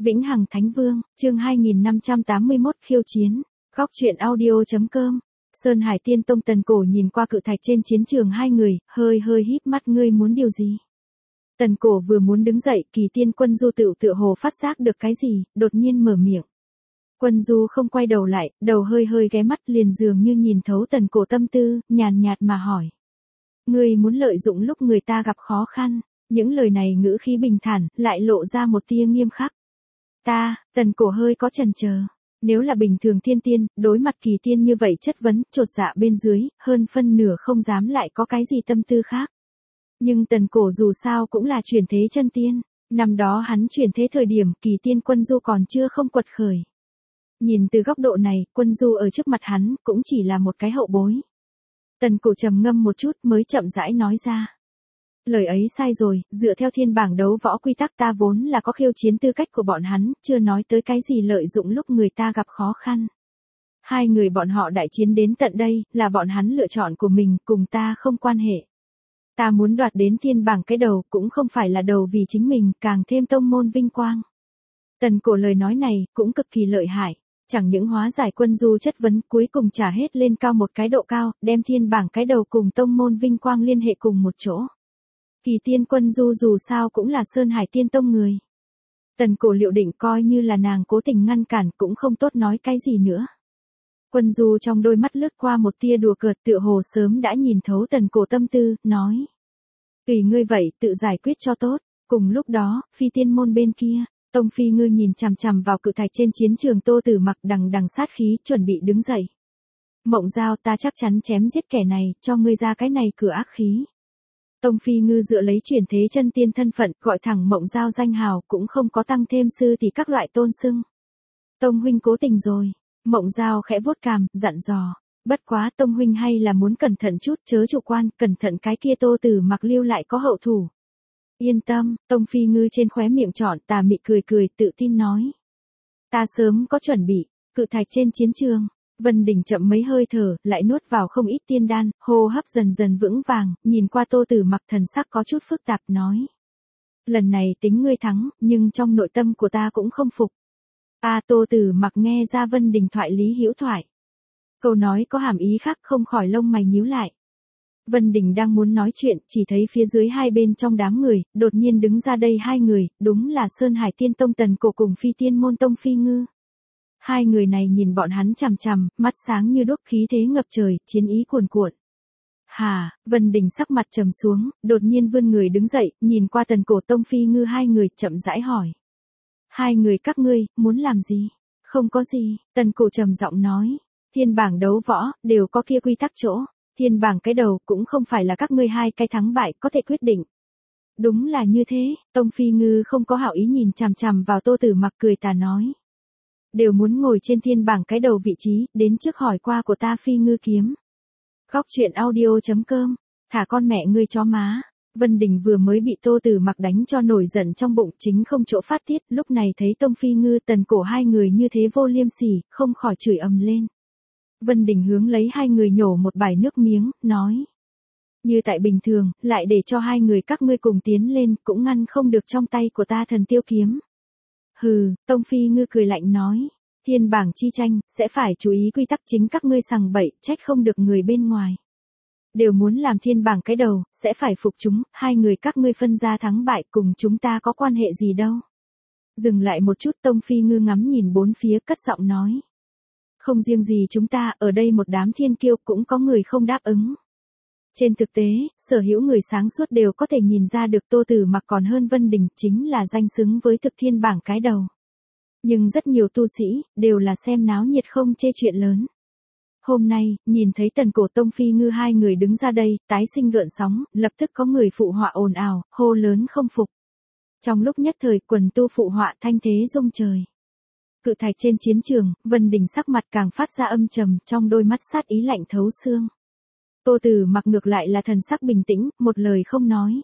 Vĩnh Hằng Thánh Vương, chương 2581 khiêu chiến. Góc truyện audio.com. Sơn Hải Tiên Tông Tần Cổ nhìn qua cự thạch trên chiến trường hai người, hơi híp mắt, ngươi muốn điều gì? Tần Cổ vừa muốn đứng dậy, Kỳ Tiên Quân Du tựa hồ phát giác được cái gì, đột nhiên mở miệng. Quân Du không quay đầu lại, đầu hơi ghé mắt, liền dường như nhìn thấu Tần Cổ tâm tư, nhàn nhạt mà hỏi. Ngươi muốn lợi dụng lúc người ta gặp khó khăn. Những lời này ngữ khí bình thản, lại lộ ra một tia nghiêm khắc. Tần Cổ hơi có chần chờ. Nếu là bình thường thiên tiên, đối mặt Kỳ Tiên như vậy chất vấn, chột dạ bên dưới, hơn phân nửa không dám lại có cái gì tâm tư khác. Nhưng Tần Cổ dù sao cũng là chuyển thế chân tiên. Năm đó hắn chuyển thế thời điểm Kỳ Tiên Quân Du còn chưa không quật khởi. Nhìn từ góc độ này, Quân Du ở trước mặt hắn, cũng chỉ là một cái hậu bối. Tần Cổ trầm ngâm một chút mới chậm rãi nói ra. Lời ấy sai rồi, dựa theo thiên bảng đấu võ quy tắc ta vốn là có khiêu chiến tư cách của bọn hắn, chưa nói tới cái gì lợi dụng lúc người ta gặp khó khăn. Hai người bọn họ đại chiến đến tận đây, là bọn hắn lựa chọn của mình, cùng ta không quan hệ. Ta muốn đoạt đến thiên bảng cái đầu cũng không phải là đầu vì chính mình, càng thêm tông môn vinh quang. Tần Cổ lời nói này, cũng cực kỳ lợi hại. Chẳng những hóa giải Quân Du chất vấn, cuối cùng trả hết lên cao một cái độ cao, đem thiên bảng cái đầu cùng tông môn vinh quang liên hệ cùng một chỗ. Kỳ Tiên Quân Du dù sao cũng là Sơn Hải Tiên Tông người. Tần Cổ liệu định coi như là nàng cố tình ngăn cản cũng không tốt nói cái gì nữa. Quân Du trong đôi mắt lướt qua một tia đùa cợt, tựa hồ sớm đã nhìn thấu Tần Cổ tâm tư, nói. Tùy ngươi vậy, tự giải quyết cho tốt. Cùng lúc đó, Phi Tiên môn bên kia, Tông Phi Ngư nhìn chằm chằm vào cự thạch trên chiến trường Tô Tử Mặc đằng sát khí, chuẩn bị đứng dậy. Mộng Giao, ta chắc chắn chém giết kẻ này, cho ngươi ra cái này cửa ác khí. Tông Phi Ngư dựa lấy chuyển thế chân tiên thân phận, gọi thẳng Mộng Giao danh hào, cũng không có tăng thêm sư thì các loại tôn xưng. Tông huynh cố tình rồi. Mộng Giao khẽ vuốt cằm, dặn dò. Bất quá Tông huynh hay là muốn cẩn thận chút, chớ chủ quan, cẩn thận cái kia Tô Tử Mặc lưu lại có hậu thủ. Yên tâm, Tông Phi Ngư trên khóe miệng trọn tà mị cười, tự tin nói. Ta sớm có chuẩn bị. Cự thạch trên chiến trường. Vân Đình chậm mấy hơi thở, lại nuốt vào không ít tiên đan, hô hấp dần vững vàng, nhìn qua Tô Tử Mặc thần sắc có chút phức tạp nói. Lần này tính ngươi thắng, nhưng trong nội tâm của ta cũng không phục. Tô Tử Mặc nghe ra Vân Đình thoại lý hữu thoại. Câu nói có hàm ý khác, không khỏi lông mày nhíu lại. Vân Đình đang muốn nói chuyện, chỉ thấy phía dưới hai bên trong đám người, đột nhiên đứng ra đây hai người, đúng là Sơn Hải Tiên Tông Tần Cổ cùng Phi Tiên môn Tông Phi Ngư. Hai người này nhìn bọn hắn chằm, mắt sáng như đuốc, khí thế ngập trời, chiến ý cuồn cuộn. Vân Đình sắc mặt trầm xuống, đột nhiên vươn người đứng dậy, nhìn qua Tần Cổ Tông Phi Ngư hai người, chậm rãi hỏi. Hai người các ngươi, muốn làm gì? Không có gì, Tần Cổ trầm giọng nói. Thiên bảng đấu võ, đều có kia quy tắc chỗ. Thiên bảng cái đầu, cũng không phải là các ngươi hai cái thắng bại, có thể quyết định. Đúng là như thế, Tông Phi Ngư không có hảo ý nhìn chằm vào Tô Tử Mặc, cười tà nói. Đều muốn ngồi trên thiên bảng cái đầu vị trí, đến trước hỏi qua của ta Phi Ngư kiếm. Góc truyện audio.com, thả con mẹ ngươi chó má. Vân Đình vừa mới bị Tô Tử Mặc đánh cho nổi giận trong bụng, chính không chỗ phát tiết, lúc này thấy Tông Phi Ngư Tần Cổ hai người như thế vô liêm sỉ, không khỏi chửi ầm lên. Vân Đình hướng lấy hai người nhổ một bãi nước miếng, nói. Như tại bình thường, lại để cho hai người các ngươi cùng tiến lên, cũng ngăn không được trong tay của ta Thần Tiêu kiếm. Tông Phi Ngư cười lạnh nói. Thiên bảng chi tranh, sẽ phải chú ý quy tắc, chính các ngươi sằng bậy, trách không được người bên ngoài. Đều muốn làm thiên bảng cái đầu, sẽ phải phục chúng, hai người các ngươi phân ra thắng bại, cùng chúng ta có quan hệ gì đâu. Dừng lại một chút, Tông Phi Ngư ngắm nhìn bốn phía, cất giọng nói. Không riêng gì chúng ta, ở đây một đám thiên kiêu cũng có người không đáp ứng. Trên thực tế, sở hữu người sáng suốt đều có thể nhìn ra được Tô Tử Mặc còn hơn Vân Đình, chính là danh xứng với thực thiên bảng cái đầu. Nhưng rất nhiều tu sĩ, đều là xem náo nhiệt không chê chuyện lớn. Hôm nay, nhìn thấy Tần Cổ Tông Phi Ngư hai người đứng ra đây, tái sinh gợn sóng, lập tức có người phụ họa ồn ào, hô lớn không phục. Trong lúc nhất thời, quần tu phụ họa thanh thế rung trời. Cự thạch trên chiến trường, Vân Đình sắc mặt càng phát ra âm trầm, trong đôi mắt sát ý lạnh thấu xương. Tô Tử Mặc ngược lại là thần sắc bình tĩnh, một lời không nói.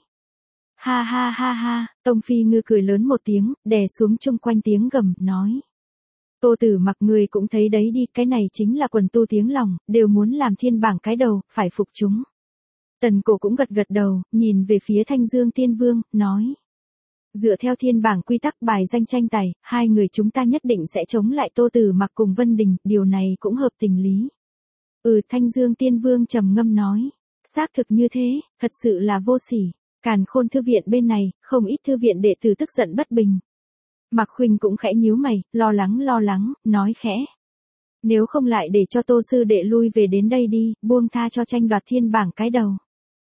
Ha, Tông Phi Ngư cười lớn một tiếng, đè xuống chung quanh tiếng gầm, nói. Tô Tử Mặc, người cũng thấy đấy đi, cái này chính là quần tu tiếng lòng, đều muốn làm thiên bảng cái đầu, phải phục chúng. Tần Cổ cũng gật đầu, nhìn về phía Thanh Dương Tiên Vương, nói. Dựa theo thiên bảng quy tắc bài danh tranh tài, hai người chúng ta nhất định sẽ chống lại Tô Tử Mặc cùng Vân Đình, điều này cũng hợp tình lý. Thanh Dương Tiên Vương trầm ngâm nói. Xác thực như thế, thật sự là vô sỉ. Càn Khôn thư viện bên này, không ít thư viện đệ tử tức giận bất bình. Mạc Khuynh cũng khẽ nhíu mày, lo lắng, nói khẽ. Nếu không lại để cho Tô sư đệ lui về đến đây đi, buông tha cho tranh đoạt thiên bảng cái đầu.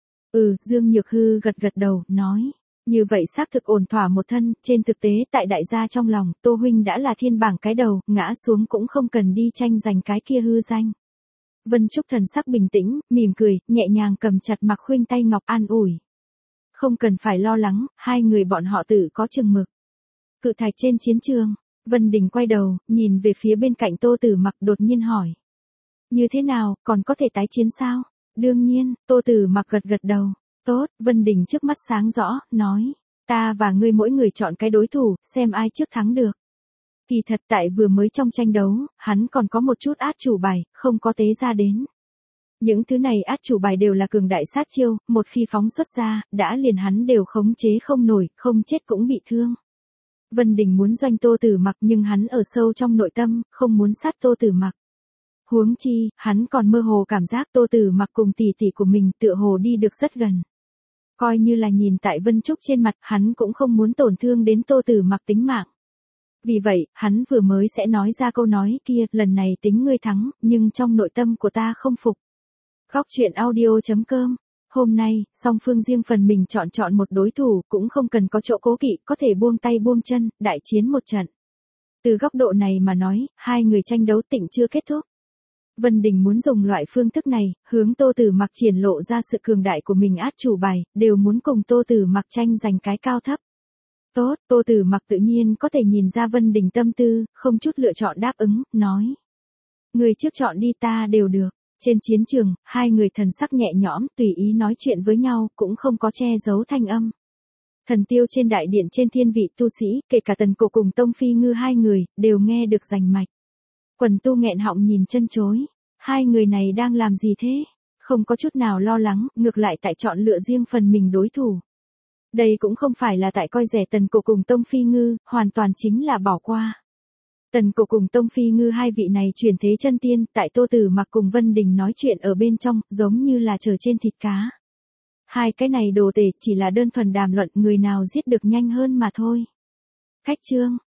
Dương Nhược Hư gật đầu, nói. Như vậy xác thực ổn thỏa một thân, trên thực tế tại đại gia trong lòng, Tô huynh đã là thiên bảng cái đầu, ngã xuống cũng không cần đi tranh giành cái kia hư danh. Vân Trúc thần sắc bình tĩnh, mỉm cười, nhẹ nhàng cầm chặt Mạc Khuynh tay ngọc an ủi. Không cần phải lo lắng, hai người bọn họ tự có chừng mực. Cự thạch trên chiến trường, Vân Đình quay đầu, nhìn về phía bên cạnh Tô Tử Mặc đột nhiên hỏi. Như thế nào, còn có thể tái chiến sao? Đương nhiên, Tô Tử Mặc gật đầu. Tốt, Vân Đình trước mắt sáng rõ, nói. Ta và ngươi mỗi người chọn cái đối thủ, xem ai trước thắng được. Kỳ thật tại vừa mới trong tranh đấu, hắn còn có một chút át chủ bài, không có tế ra đến. Những thứ này át chủ bài đều là cường đại sát chiêu, một khi phóng xuất ra, đã liền hắn đều khống chế không nổi, không chết cũng bị thương. Vân Đình muốn doanh Tô Tử Mặc nhưng hắn ở sâu trong nội tâm, không muốn sát Tô Tử Mặc. Huống chi, hắn còn mơ hồ cảm giác Tô Tử Mặc cùng tỷ tỷ của mình tựa hồ đi được rất gần. Coi như là nhìn tại Vân Trúc trên mặt, hắn cũng không muốn tổn thương đến Tô Tử Mặc tính mạng. Vì vậy, hắn vừa mới sẽ nói ra câu nói kia, lần này tính ngươi thắng, nhưng trong nội tâm của ta không phục. Góc truyện audio.com. Hôm nay, song phương riêng phần mình chọn một đối thủ, cũng không cần có chỗ cố kỵ, có thể buông tay buông chân, đại chiến một trận. Từ góc độ này mà nói, hai người tranh đấu tịnh chưa kết thúc. Vân Đình muốn dùng loại phương thức này, hướng Tô Tử Mặc triển lộ ra sự cường đại của mình át chủ bài, đều muốn cùng Tô Tử Mặc tranh giành cái cao thấp. Tốt, Tô Tử Mặc tự nhiên có thể nhìn ra Vân Đình tâm tư, không chút lựa chọn đáp ứng, nói. Người trước chọn đi ta đều được. Trên chiến trường, hai người thần sắc nhẹ nhõm, tùy ý nói chuyện với nhau, cũng không có che giấu thanh âm. Thần tiêu trên đại điện trên thiên vị tu sĩ, kể cả Tần Cổ cùng Tông Phi Ngư hai người, đều nghe được rành mạch. Quần tu nghẹn họng nhìn chân chối. Hai người này đang làm gì thế? Không có chút nào lo lắng, ngược lại tại chọn lựa riêng phần mình đối thủ. Đây cũng không phải là tại coi rẻ Tần Cổ cùng Tông Phi Ngư, hoàn toàn chính là bỏ qua. Tần Cổ cùng Tông Phi Ngư hai vị này chuyển thế chân tiên, tại Tô Tử Mặc cùng Vân Đình nói chuyện ở bên trong, giống như là chờ trên thịt cá. Hai cái này đồ tể chỉ là đơn thuần đàm luận người nào giết được nhanh hơn mà thôi. Cách chương.